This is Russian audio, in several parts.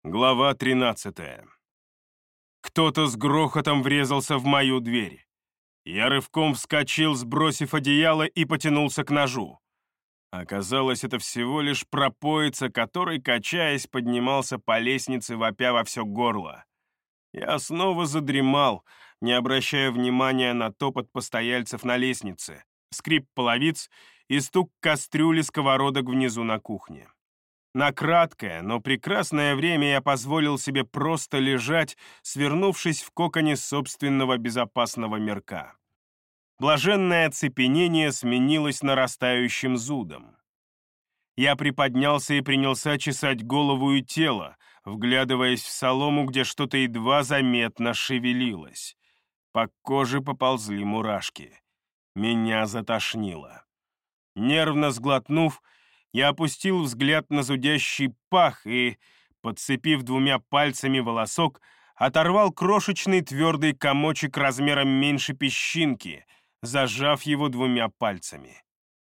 Глава 13. Кто-то с грохотом врезался в мою дверь. Я рывком вскочил, сбросив одеяло, и потянулся к ножу. Оказалось, это всего лишь пропоица, который, качаясь, поднимался по лестнице, вопя во все горло. Я снова задремал, не обращая внимания на топот постояльцев на лестнице, скрип половиц и стук кастрюли сковородок внизу на кухне. На краткое, но прекрасное время я позволил себе просто лежать, свернувшись в коконе собственного безопасного мирка. Блаженное оцепенение сменилось нарастающим зудом. Я приподнялся и принялся чесать голову и тело, вглядываясь в солому, где что-то едва заметно шевелилось. По коже поползли мурашки. Меня затошнило. Нервно сглотнув, я опустил взгляд на зудящий пах и, подцепив двумя пальцами волосок, оторвал крошечный твердый комочек размером меньше песчинки, зажав его двумя пальцами.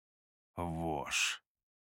Вошь.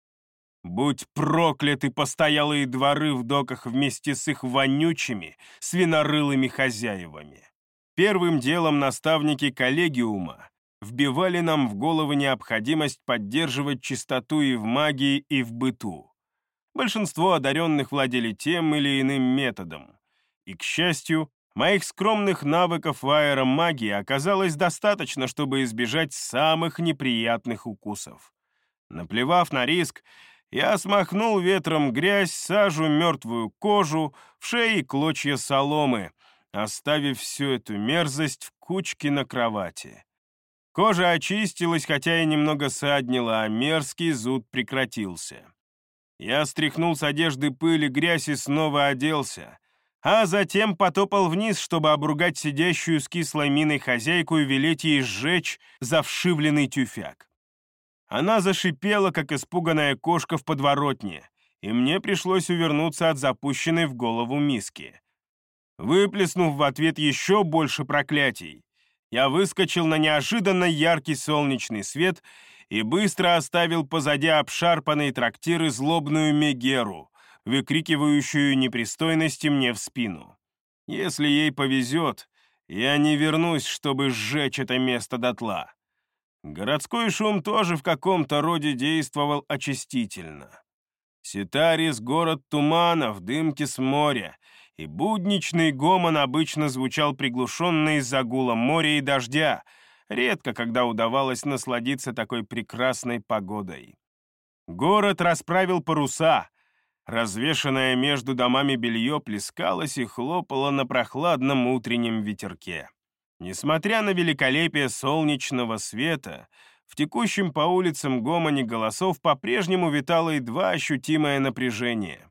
Будь прокляты постоялые дворы в доках вместе с их вонючими, свинорылыми хозяевами. Первым делом наставники коллегиума вбивали нам в головы необходимость поддерживать чистоту и в магии, и в быту. Большинство одаренных владели тем или иным методом. И, к счастью, моих скромных навыков в аэромагии оказалось достаточно, чтобы избежать самых неприятных укусов. Наплевав на риск, я смахнул ветром грязь, сажу, мертвую кожу, в шее клочья соломы, оставив всю эту мерзость в кучке на кровати. Кожа очистилась, хотя и немного саднила, а мерзкий зуд прекратился. Я стряхнул с одежды пыль и грязь и снова оделся, а затем потопал вниз, чтобы обругать сидящую с кислой миной хозяйку и велеть ей сжечь завшивленный тюфяк. Она зашипела, как испуганная кошка в подворотне, и мне пришлось увернуться от запущенной в голову миски. Выплеснув в ответ еще больше проклятий, я выскочил на неожиданно яркий солнечный свет и быстро оставил позади обшарпанный трактир и злобную Мегеру, выкрикивающую непристойности мне в спину. Если ей повезет, я не вернусь, чтобы сжечь это место дотла. Городской шум тоже в каком-то роде действовал очистительно. Ситарис — город туманов, дымки с моря, и будничный гомон обычно звучал приглушенно из-за гула моря и дождя, редко когда удавалось насладиться такой прекрасной погодой. Город расправил паруса, развешанное между домами белье плескалось и хлопало на прохладном утреннем ветерке. Несмотря на великолепие солнечного света, в текущем по улицам гомоне голосов по-прежнему витало едва ощутимое напряжение.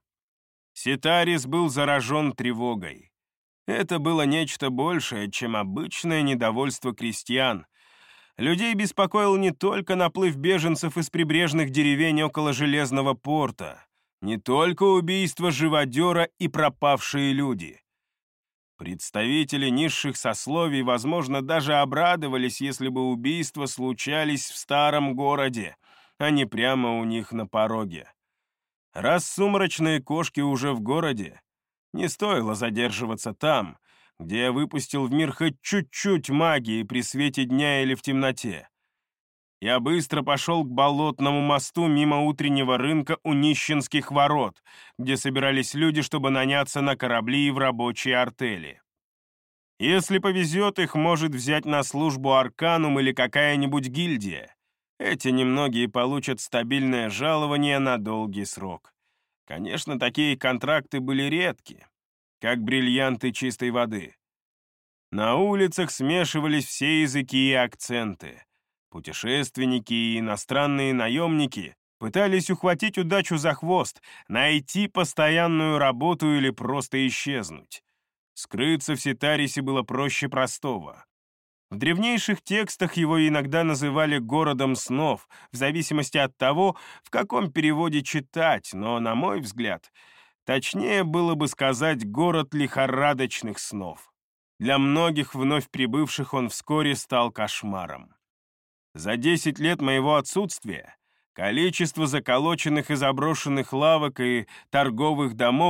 Ситарис был заражен тревогой. Это было нечто большее, чем обычное недовольство крестьян. Людей беспокоил не только наплыв беженцев из прибрежных деревень около Железного порта, не только убийство живодера и пропавшие люди. Представители низших сословий, возможно, даже обрадовались, если бы убийства случались в старом городе, а не прямо у них на пороге. Раз сумрачные кошки уже в городе, не стоило задерживаться там, где я выпустил в мир хоть чуть-чуть магии при свете дня или в темноте. Я быстро пошел к Болотному мосту мимо утреннего рынка у Нищенских ворот, где собирались люди, чтобы наняться на корабли и в рабочие артели. Если повезет, их может взять на службу Арканум или какая-нибудь гильдия. Эти немногие получат стабильное жалование на долгий срок. Конечно, такие контракты были редки, как бриллианты чистой воды. На улицах смешивались все языки и акценты. Путешественники и иностранные наемники пытались ухватить удачу за хвост, найти постоянную работу или просто исчезнуть. Скрыться в Ситарисе было проще простого. В древнейших текстах его иногда называли «городом снов», в зависимости от того, в каком переводе читать, но, на мой взгляд, точнее было бы сказать «город лихорадочных снов». Для многих вновь прибывших он вскоре стал кошмаром. За 10 лет моего отсутствия количество заколоченных и заброшенных лавок и торговых домов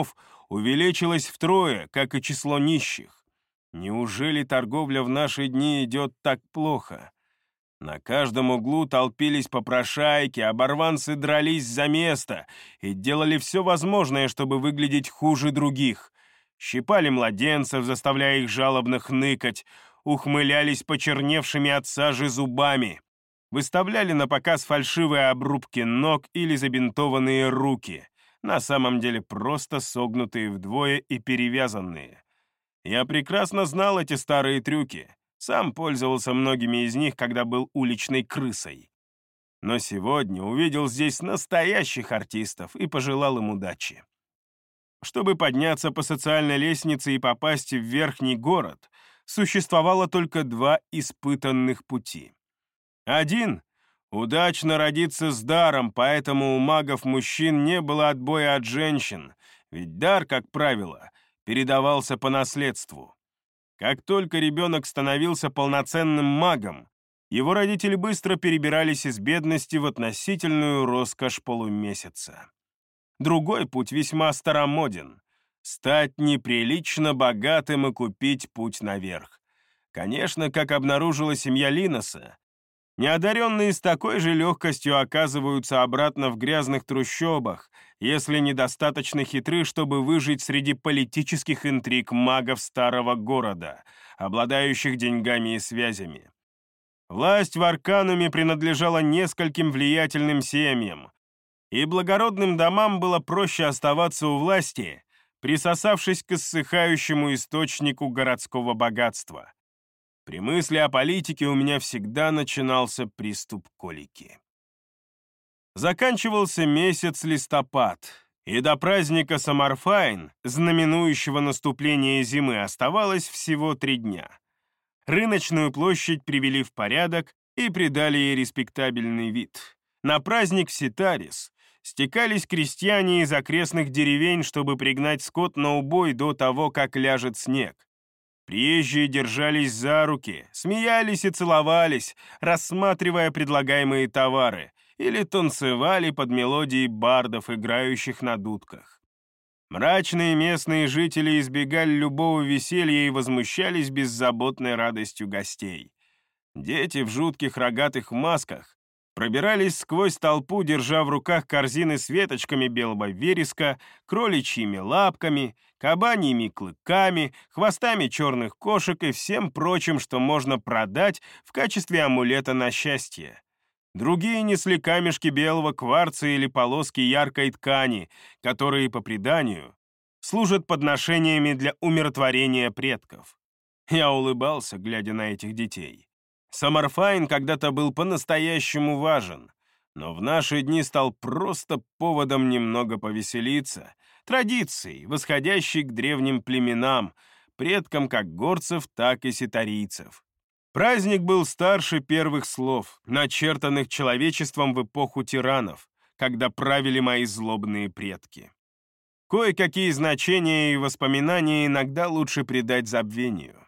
увеличилось втрое, как и число нищих. Неужели торговля в наши дни идет так плохо? На каждом углу толпились попрошайки, оборванцы дрались за место и делали все возможное, чтобы выглядеть хуже других. Щипали младенцев, заставляя их жалобно хныкать, ухмылялись почерневшими от сажи зубами, выставляли на показ фальшивые обрубки ног или забинтованные руки, на самом деле просто согнутые вдвое и перевязанные. Я прекрасно знал эти старые трюки. Сам пользовался многими из них, когда был уличной крысой. Но сегодня увидел здесь настоящих артистов и пожелал им удачи. Чтобы подняться по социальной лестнице и попасть в верхний город, существовало только два испытанных пути. Один — удачно родиться с даром, поэтому у магов-мужчин не было отбоя от женщин, ведь дар, как правило, передавался по наследству. Как только ребенок становился полноценным магом, его родители быстро перебирались из бедности в относительную роскошь полумесяца. Другой путь весьма старомоден — стать неприлично богатым и купить путь наверх. Конечно, как обнаружила семья Линоса, неодаренные с такой же легкостью оказываются обратно в грязных трущобах, если недостаточно хитры, чтобы выжить среди политических интриг магов старого города, обладающих деньгами и связями. Власть в Аркануме принадлежала нескольким влиятельным семьям, и благородным домам было проще оставаться у власти, присосавшись к иссыхающему источнику городского богатства. При мысли о политике у меня всегда начинался приступ колики. Заканчивался месяц листопад, и до праздника Самарфайн, знаменующего наступление зимы, оставалось всего 3 дня. Рыночную площадь привели в порядок и придали ей респектабельный вид. На праздник в Ситарис стекались крестьяне из окрестных деревень, чтобы пригнать скот на убой до того, как ляжет снег. Приезжие держались за руки, смеялись и целовались, рассматривая предлагаемые товары, или танцевали под мелодии бардов, играющих на дудках. Мрачные местные жители избегали любого веселья и возмущались беззаботной радостью гостей. Дети в жутких рогатых масках пробирались сквозь толпу, держа в руках корзины с веточками белого вереска, кроличьими лапками, кабаньими клыками, хвостами черных кошек и всем прочим, что можно продать в качестве амулета на счастье. Другие несли камешки белого кварца или полоски яркой ткани, которые, по преданию, служат подношениями для умиротворения предков. Я улыбался, глядя на этих детей. Самарфайн когда-то был по-настоящему важен, но в наши дни стал просто поводом немного повеселиться, традицией, восходящей к древним племенам, предкам как горцев, так и ситарийцев. Праздник был старше первых слов, начертанных человечеством в эпоху тиранов, когда правили мои злобные предки. Кое-какие значения и воспоминания иногда лучше предать забвению.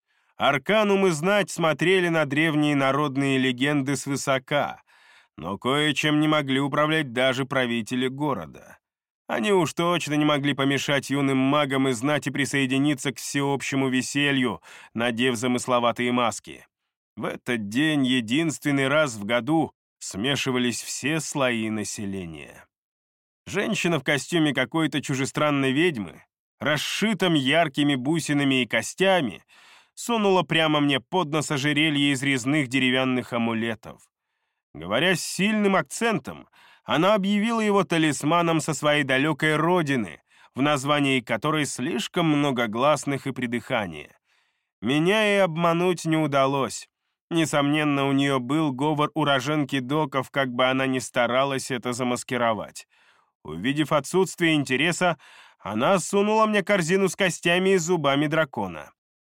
Арканум и знать смотрели на древние народные легенды свысока, но кое-чем не могли управлять даже правители города. Они уж точно не могли помешать юным магам и знать и присоединиться к всеобщему веселью, надев замысловатые маски. В этот день единственный раз в году смешивались все слои населения. Женщина в костюме какой-то чужестранной ведьмы, расшитом яркими бусинами и костями, сунула прямо мне под нос ожерелье из резных деревянных амулетов. Говоря с сильным акцентом, она объявила его талисманом со своей далекой родины, в названии которой слишком много гласных и придыхания. Меня и обмануть не удалось. Несомненно, у нее был говор уроженки доков, как бы она ни старалась это замаскировать. Увидев отсутствие интереса, она сунула мне корзину с костями и зубами дракона.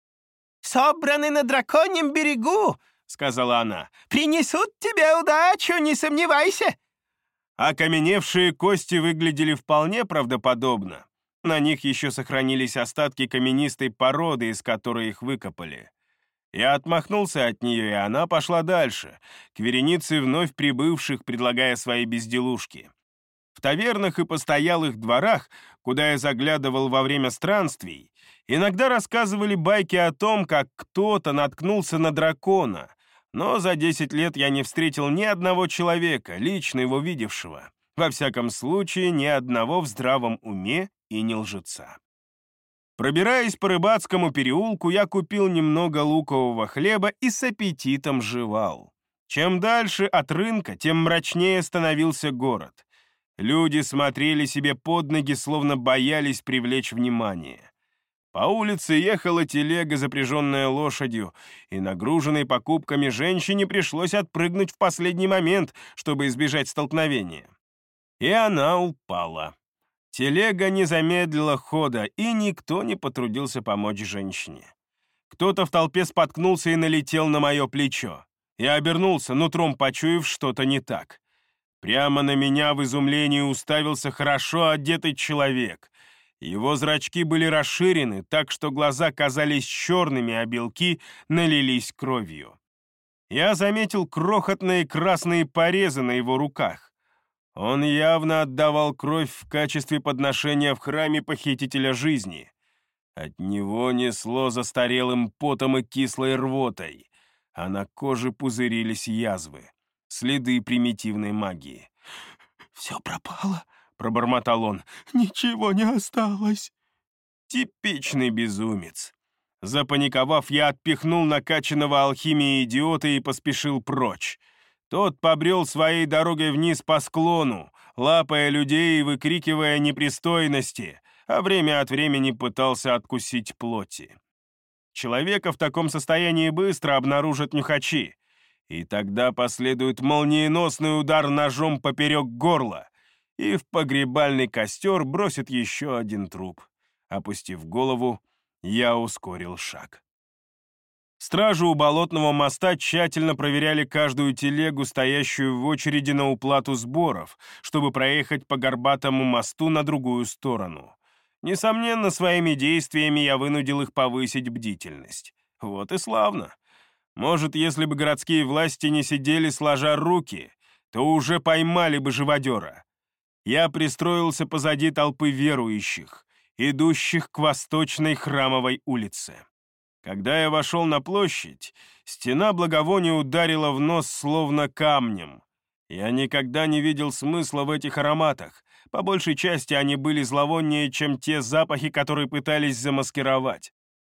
«Собраны на драконьем берегу», — сказала она. «Принесут тебе удачу, не сомневайся». Окаменевшие кости выглядели вполне правдоподобно. На них еще сохранились остатки каменистой породы, из которой их выкопали. Я отмахнулся от нее, и она пошла дальше, к веренице вновь прибывших, предлагая свои безделушки. В тавернах и постоялых дворах куда я заглядывал во время странствий, иногда рассказывали байки о том, как кто-то наткнулся на дракона, но за 10 лет я не встретил ни одного человека, лично его видевшего. Во всяком случае, ни одного в здравом уме и не лжеца. Пробираясь по рыбацкому переулку, я купил немного лукового хлеба и с аппетитом жевал. Чем дальше от рынка, тем мрачнее становился город. Люди смотрели себе под ноги, словно боялись привлечь внимание. По улице ехала телега, запряженная лошадью, и нагруженной покупками женщине пришлось отпрыгнуть в последний момент, чтобы избежать столкновения. И она упала. Телега не замедлила хода, и никто не потрудился помочь женщине. Кто-то в толпе споткнулся и налетел на мое плечо. Я обернулся, нутром почуяв что-то не так. Прямо на меня в изумлении уставился хорошо одетый человек. Его зрачки были расширены, так что глаза казались черными, а белки налились кровью. Я заметил крохотные красные порезы на его руках. Он явно отдавал кровь в качестве подношения в храме похитителя жизни. От него несло застарелым потом и кислой рвотой, а на коже пузырились язвы, следы примитивной магии. «Все пропало», — пробормотал он. «Ничего не осталось». Типичный безумец. Запаниковав, я отпихнул накачанного алхимией идиота и поспешил прочь. Тот побрел своей дорогой вниз по склону, лапая людей и выкрикивая непристойности, а время от времени пытался откусить плоти. Человека в таком состоянии быстро обнаружат нюхачи, и тогда последует молниеносный удар ножом поперек горла, и в погребальный костер бросит еще один труп. Опустив голову, я ускорил шаг. Стражи у Болотного моста тщательно проверяли каждую телегу, стоящую в очереди на уплату сборов, чтобы проехать по горбатому мосту на другую сторону. Несомненно, своими действиями я вынудил их повысить бдительность. Вот и славно. Может, если бы городские власти не сидели сложа руки, то уже поймали бы живодера. Я пристроился позади толпы верующих, идущих к восточной Храмовой улице. Когда я вошел на площадь, стена благовония ударила в нос словно камнем. Я никогда не видел смысла в этих ароматах. По большей части они были зловоннее, чем те запахи, которые пытались замаскировать.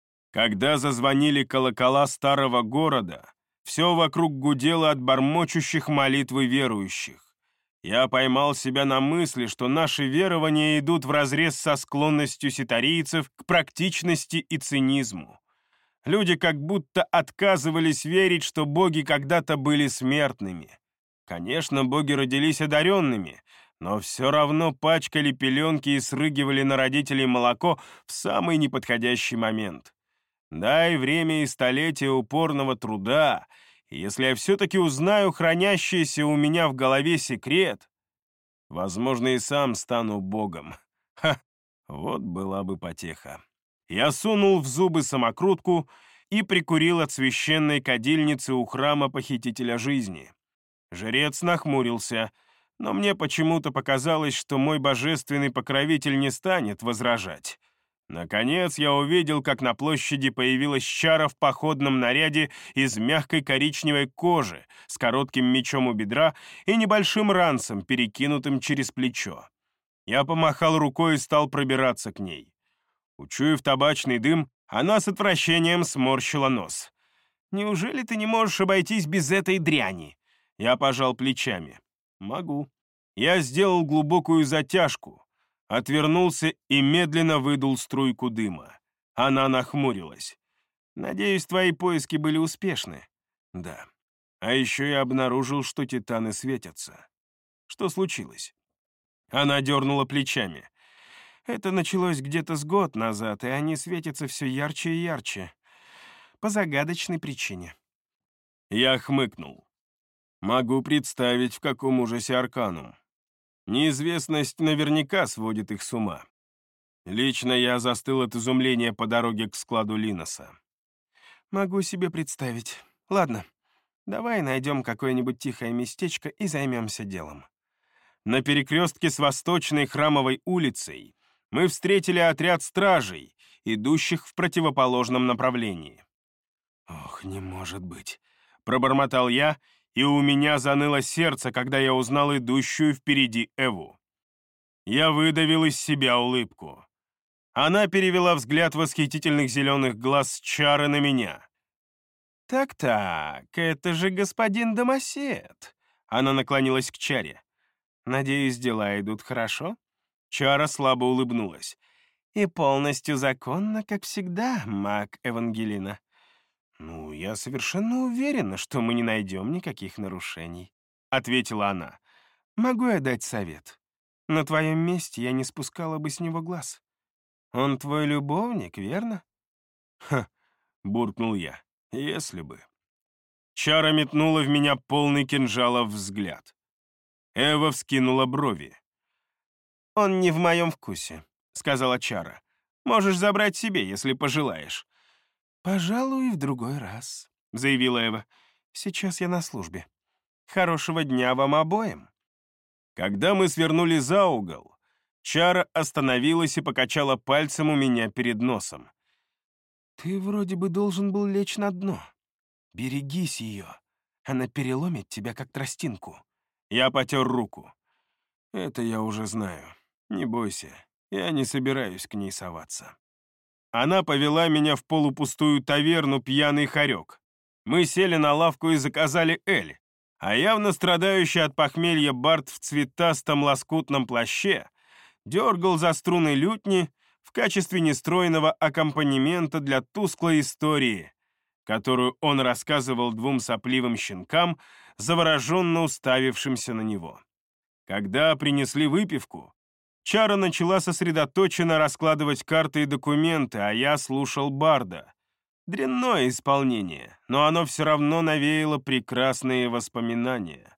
Когда зазвонили колокола старого города, все вокруг гудело от бормочущих молитвы верующих. Я поймал себя на мысли, что наши верования идут вразрез со склонностью ситарийцев к практичности и цинизму. Люди как будто отказывались верить, что боги когда-то были смертными. Конечно, боги родились одаренными, но все равно пачкали пеленки и срыгивали на родителей молоко в самый неподходящий момент. Дай время и столетия упорного труда, и если я все-таки узнаю хранящийся у меня в голове секрет, возможно, и сам стану богом. Ха, вот была бы потеха. Я сунул в зубы самокрутку и прикурил от священной кадильницы у храма похитителя жизни. Жрец нахмурился, но мне почему-то показалось, что мой божественный покровитель не станет возражать. Наконец я увидел, как на площади появилась чара в походном наряде из мягкой коричневой кожи с коротким мечом у бедра и небольшим ранцем, перекинутым через плечо. Я помахал рукой и стал пробираться к ней. Учуяв табачный дым, она с отвращением сморщила нос. «Неужели ты не можешь обойтись без этой дряни?» Я пожал плечами. «Могу». Я сделал глубокую затяжку, отвернулся и медленно выдул струйку дыма. Она нахмурилась. «Надеюсь, твои поиски были успешны?» «Да. А еще я обнаружил, что титаны светятся». «Что случилось?» Она дернула плечами. «Это началось где-то с год назад, и они светятся все ярче и ярче. По загадочной причине». Я хмыкнул. Могу представить, в каком ужасе Арканум. Неизвестность наверняка сводит их с ума. Лично я застыл от изумления по дороге к складу Линоса. Могу себе представить. Ладно, давай найдем какое-нибудь тихое местечко и займемся делом. На перекрестке с Восточной Храмовой улицей мы встретили отряд стражей, идущих в противоположном направлении. «Ох, не может быть!» — пробормотал я, и у меня заныло сердце, когда я узнал идущую впереди Эву. Я выдавил из себя улыбку. Она перевела взгляд восхитительных зеленых глаз Чары на меня. «Так-так, это же господин домосед!» Она наклонилась к Чаре. «Надеюсь, дела идут хорошо?» Чара слабо улыбнулась. «И полностью законно, как всегда, маг Евангелина». «Ну, я совершенно уверена, что мы не найдем никаких нарушений», — ответила она. «Могу я дать совет? На твоем месте я не спускала бы с него глаз. Он твой любовник, верно?» «Ха», — буркнул я, — «если бы». Чара метнула в меня полный кинжалов взгляд. Эва вскинула брови. «Он не в моем вкусе», — сказала Чара. «Можешь забрать себе, если пожелаешь». «Пожалуй, в другой раз», — заявила Эва. «Сейчас я на службе. Хорошего дня вам обоим». Когда мы свернули за угол, Чара остановилась и покачала пальцем у меня перед носом. «Ты вроде бы должен был лечь на дно. Берегись ее. Она переломит тебя, как тростинку». Я потер руку. «Это я уже знаю. Не бойся, я не собираюсь к ней соваться». Она повела меня в полупустую таверну «Пьяный хорек». Мы сели на лавку и заказали эль, а явно страдающий от похмелья бард в цветастом лоскутном плаще дергал за струны лютни в качестве нестройного аккомпанемента для тусклой истории, которую он рассказывал двум сопливым щенкам, завороженно уставившимся на него. Когда принесли выпивку, Чара начала сосредоточенно раскладывать карты и документы, а я слушал барда. Дрянное исполнение, но оно все равно навеяло прекрасные воспоминания.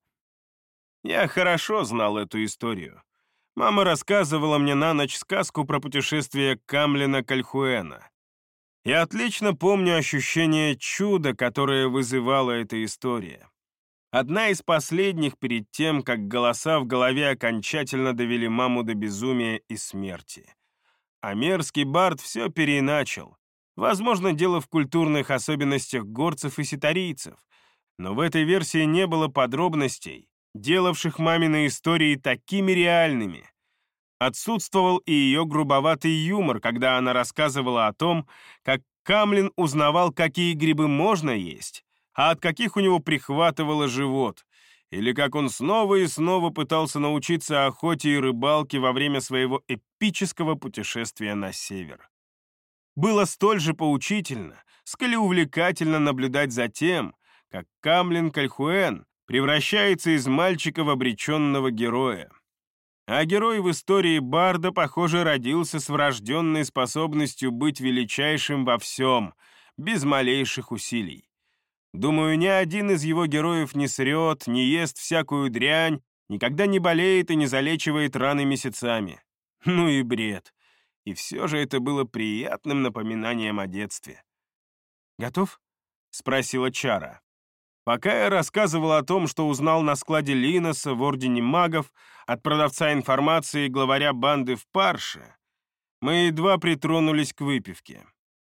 Я хорошо знал эту историю. Мама рассказывала мне на ночь сказку про путешествие Камлина Кальхуэна. Я отлично помню ощущение чуда, которое вызывала эта история. Одна из последних перед тем, как голоса в голове окончательно довели маму до безумия и смерти. А мерзкий бард все переиначил. Возможно, дело в культурных особенностях горцев и ситарийцев, но в этой версии не было подробностей, делавших мамины истории такими реальными. Отсутствовал и ее грубоватый юмор, когда она рассказывала о том, как Камлин узнавал, какие грибы можно есть, а от каких у него прихватывало живот, или как он снова и снова пытался научиться охоте и рыбалке во время своего эпического путешествия на север. Было столь же поучительно, сколь и увлекательно наблюдать за тем, как Камлин Кальхуэн превращается из мальчика в обреченного героя. А герой в истории барда, похоже, родился с врожденной способностью быть величайшим во всем, без малейших усилий. Думаю, ни один из его героев не срет, не ест всякую дрянь, никогда не болеет и не залечивает раны месяцами. Ну и бред. И все же это было приятным напоминанием о детстве. «Готов?» — спросила Чара. Пока я рассказывал о том, что узнал на складе Линоса в Ордене магов от продавца информации и главаря банды в Парше, мы едва притронулись к выпивке.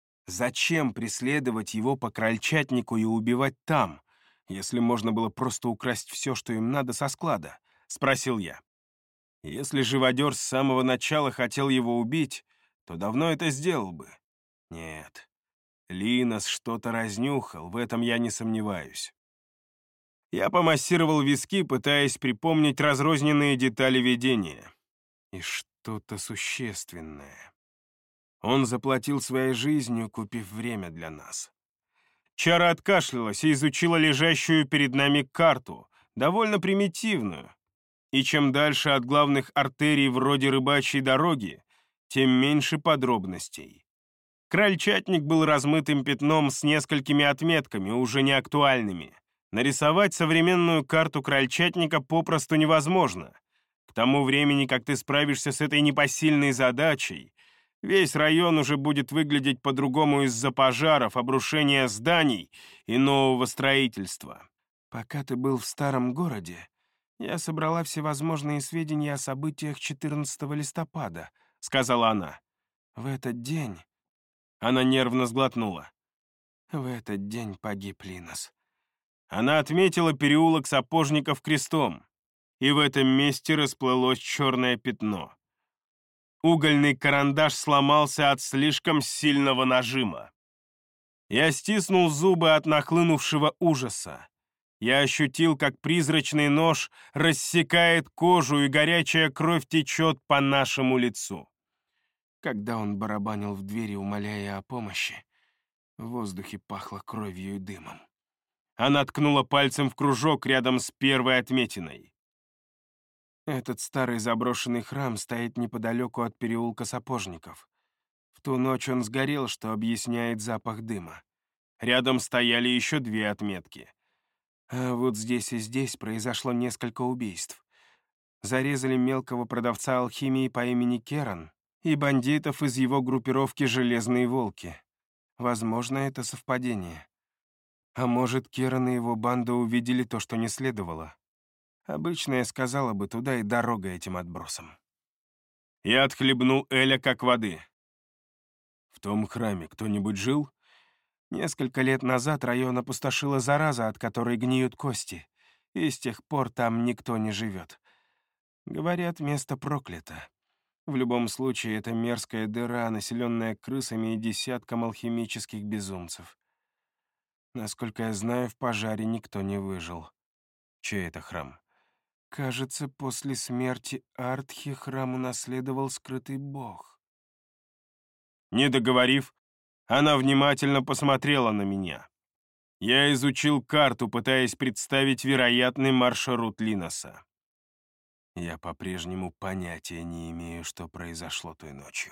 Зачем преследовать его по крольчатнику и убивать там, если можно было просто украсть все, что им надо со склада? — спросил я. Если живодер с самого начала хотел его убить, то давно это сделал бы. Нет, Линос что-то разнюхал, в этом я не сомневаюсь. Я помассировал виски, пытаясь припомнить разрозненные детали видения. И что-то существенное. Он заплатил своей жизнью, купив время для нас. Чара откашлялась и изучила лежащую перед нами карту, довольно примитивную. И чем дальше от главных артерий вроде рыбачьей дороги, тем меньше подробностей. Крольчатник был размытым пятном с несколькими отметками, уже не актуальными. Нарисовать современную карту крольчатника попросту невозможно. К тому времени, как ты справишься с этой непосильной задачей, весь район уже будет выглядеть по-другому из-за пожаров, обрушения зданий и нового строительства. Пока ты был в старом городе, я собрала всевозможные сведения о событиях 14 листопада, — сказала она. «В этот день...» Она нервно сглотнула. «В этот день погиб Линос». Она отметила переулок Сапожников крестом, и в этом месте расплылось черное пятно. Угольный карандаш сломался от слишком сильного нажима. Я стиснул зубы от нахлынувшего ужаса. Я ощутил, как призрачный нож рассекает кожу, и горячая кровь течет по нашему лицу. Когда он барабанил в двери, умоляя о помощи, в воздухе пахло кровью и дымом. Она ткнула пальцем в кружок рядом с первой отметиной. Этот старый заброшенный храм стоит неподалеку от переулка Сапожников. В ту ночь он сгорел, что объясняет запах дыма. Рядом стояли еще 2 отметки. А вот здесь и здесь произошло несколько убийств. Зарезали мелкого продавца алхимии по имени Керан и бандитов из его группировки «Железные волки». Возможно, это совпадение. А может, Керан и его банда увидели то, что не следовало. Обычно я сказала бы, туда и дорога этим отбросам. Я отхлебнул Эля как воды. В том храме кто-нибудь жил? Несколько лет назад район опустошила зараза, от которой гниют кости, и с тех пор там никто не живет. Говорят, место проклято. В любом случае, это мерзкая дыра, населенная крысами и десятком алхимических безумцев. Насколько я знаю, в пожаре никто не выжил. Чей это храм? Кажется, после смерти Артхи храм унаследовал скрытый бог. Не договорив, она внимательно посмотрела на меня. Я изучил карту, пытаясь представить вероятный маршрут Линоса. Я по-прежнему понятия не имею, что произошло той ночью.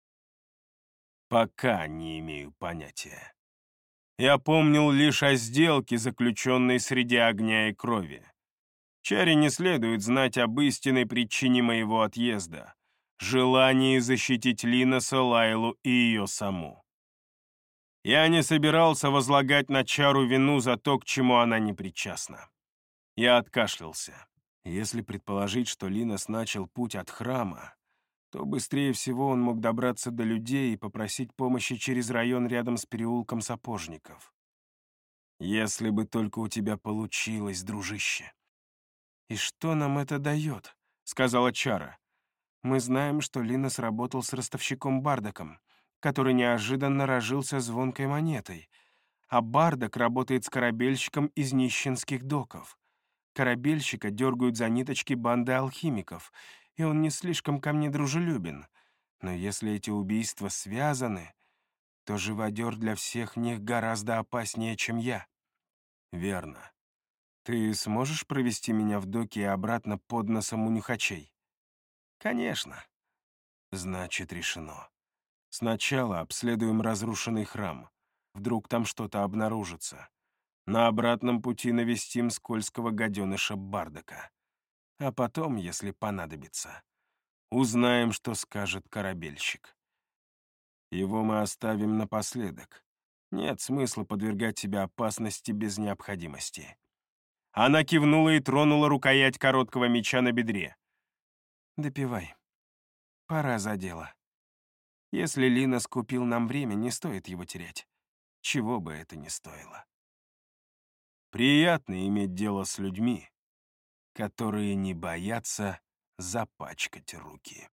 Пока не имею понятия. Я помнил лишь о сделке, заключенной среди огня и крови. Чаре не следует знать об истинной причине моего отъезда — желании защитить Линоса, Лайлу и ее саму. Я не собирался возлагать на Чару вину за то, к чему она не причастна. Я откашлялся. Если предположить, что Линос начал путь от храма, то быстрее всего он мог добраться до людей и попросить помощи через район рядом с переулком Сапожников. Если бы только у тебя получилось, дружище. «И что нам это дает?» — сказала Чара. «Мы знаем, что Линос работал с ростовщиком Бардаком, который неожиданно разжился звонкой монетой, а Бардак работает с корабельщиком из нищенских доков. Корабельщика дергают за ниточки банды алхимиков, и он не слишком ко мне дружелюбен. Но если эти убийства связаны, то живодер для всех них гораздо опаснее, чем я». «Верно. Ты сможешь провести меня в доки и обратно под носом у нюхачей?» «Конечно». «Значит, решено. Сначала обследуем разрушенный храм. Вдруг там что-то обнаружится. На обратном пути навестим скользкого гаденыша Бардака. А потом, если понадобится, узнаем, что скажет корабельщик. Его мы оставим напоследок. Нет смысла подвергать себя опасности без необходимости». Она кивнула и тронула рукоять короткого меча на бедре. «Допивай. Пора за дело. Если Линос купил нам время, не стоит его терять. Чего бы это ни стоило». Приятно иметь дело с людьми, которые не боятся запачкать руки.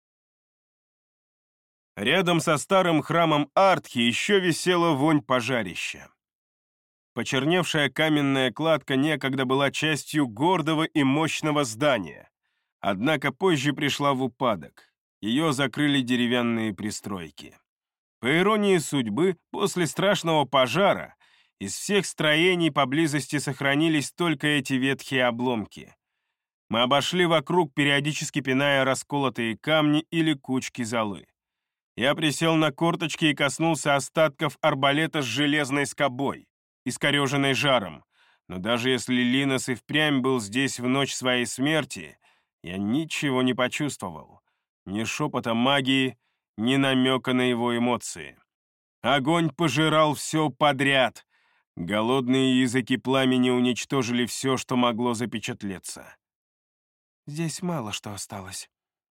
Рядом со старым храмом Артхи еще висела вонь пожарища. Почерневшая каменная кладка некогда была частью гордого и мощного здания, однако позже пришла в упадок. Ее закрыли деревянные пристройки. По иронии судьбы, после страшного пожара из всех строений поблизости сохранились только эти ветхие обломки. Мы обошли вокруг, периодически пиная расколотые камни или кучки золы. Я присел на корточки и коснулся остатков арбалета с железной скобой, искореженной жаром. Но даже если Линос и впрямь был здесь в ночь своей смерти, я ничего не почувствовал. Ни шепота магии, ни намека на его эмоции. Огонь пожирал все подряд. Голодные языки пламени уничтожили все, что могло запечатлеться. «Здесь мало что осталось.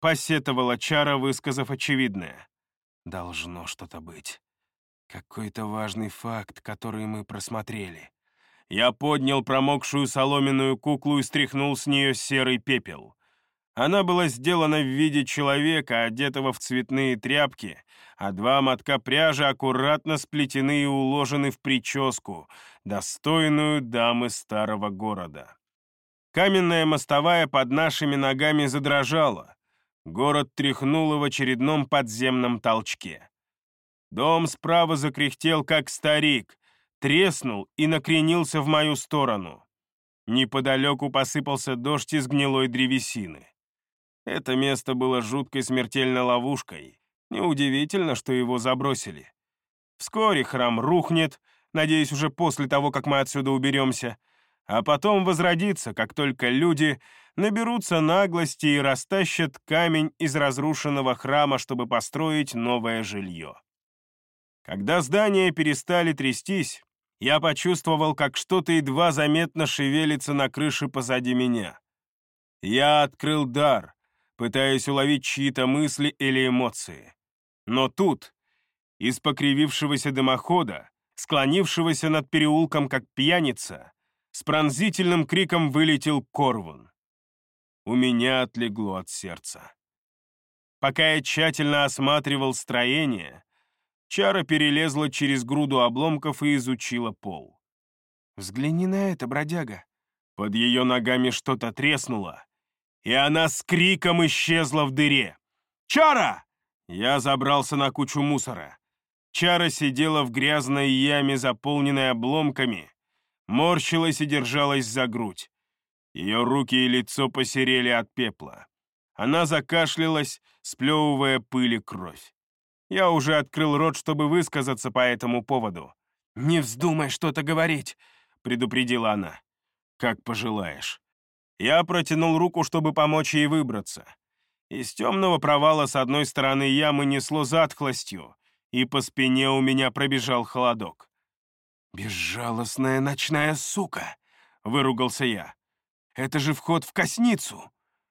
посетовала Чара, высказав очевидное. «Должно что-то быть. Какой-то важный факт, который мы просмотрели». Я поднял промокшую соломенную куклу и стряхнул с нее серый пепел. Она была сделана в виде человека, одетого в цветные тряпки, а 2 мотка пряжи аккуратно сплетены и уложены в прическу, достойную дамы старого города. Каменная мостовая под нашими ногами задрожала. Город тряхнуло в очередном подземном толчке. Дом справа закряхтел, как старик, треснул и накренился в мою сторону. Неподалеку посыпался дождь из гнилой древесины. Это место было жуткой смертельной ловушкой. Неудивительно, что его забросили. Вскоре храм рухнет, надеюсь, уже после того, как мы отсюда уберемся, а потом возродится, как только люди наберутся наглости и растащат камень из разрушенного храма, чтобы построить новое жилье. Когда здания перестали трястись, я почувствовал, как что-то едва заметно шевелится на крыше позади меня. Я открыл дар, пытаясь уловить чьи-то мысли или эмоции. Но тут, из покривившегося дымохода, склонившегося над переулком как пьяница, с пронзительным криком вылетел Корвун. У меня отлегло от сердца. Пока я тщательно осматривал строение, Чара перелезла через груду обломков и изучила пол. «Взгляни на это, бродяга!» Под ее ногами что-то треснуло, и она с криком исчезла в дыре. «Чара!» Я забрался на кучу мусора. Чара сидела в грязной яме, заполненной обломками, морщилась и держалась за грудь. Ее руки и лицо посерели от пепла. Она закашлялась, сплевывая пыль и кровь. Я уже открыл рот, чтобы высказаться по этому поводу. «Не вздумай что-то говорить», — предупредила она. «Как пожелаешь». Я протянул руку, чтобы помочь ей выбраться. Из темного провала с одной стороны ямы несло затхлостью, и по спине у меня пробежал холодок. «Безжалостная ночная сука!» — выругался я. «Это же вход в косницу!»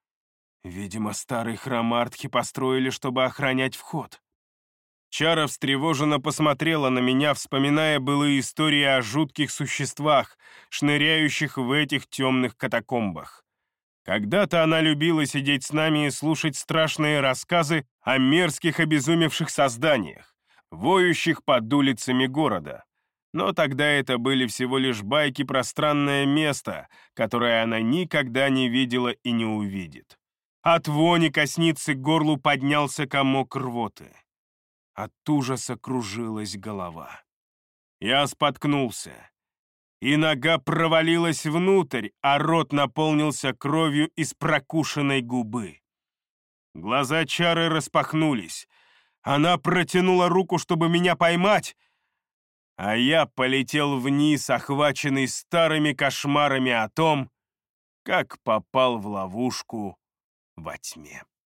Видимо, старый храм Артхи построили, чтобы охранять вход. Чара встревоженно посмотрела на меня, вспоминая былые истории о жутких существах, шныряющих в этих темных катакомбах. Когда-то она любила сидеть с нами и слушать страшные рассказы о мерзких обезумевших созданиях, воющих под улицами города. Но тогда это были всего лишь байки про странное место, которое она никогда не видела и не увидит. От вони косницы к горлу поднялся комок рвоты. От ужаса кружилась голова. Я споткнулся, и нога провалилась внутрь, а рот наполнился кровью из прокушенной губы. Глаза Чары распахнулись. Она протянула руку, чтобы меня поймать, а я полетел вниз, охваченный старыми кошмарами о том, как попал в ловушку во тьме.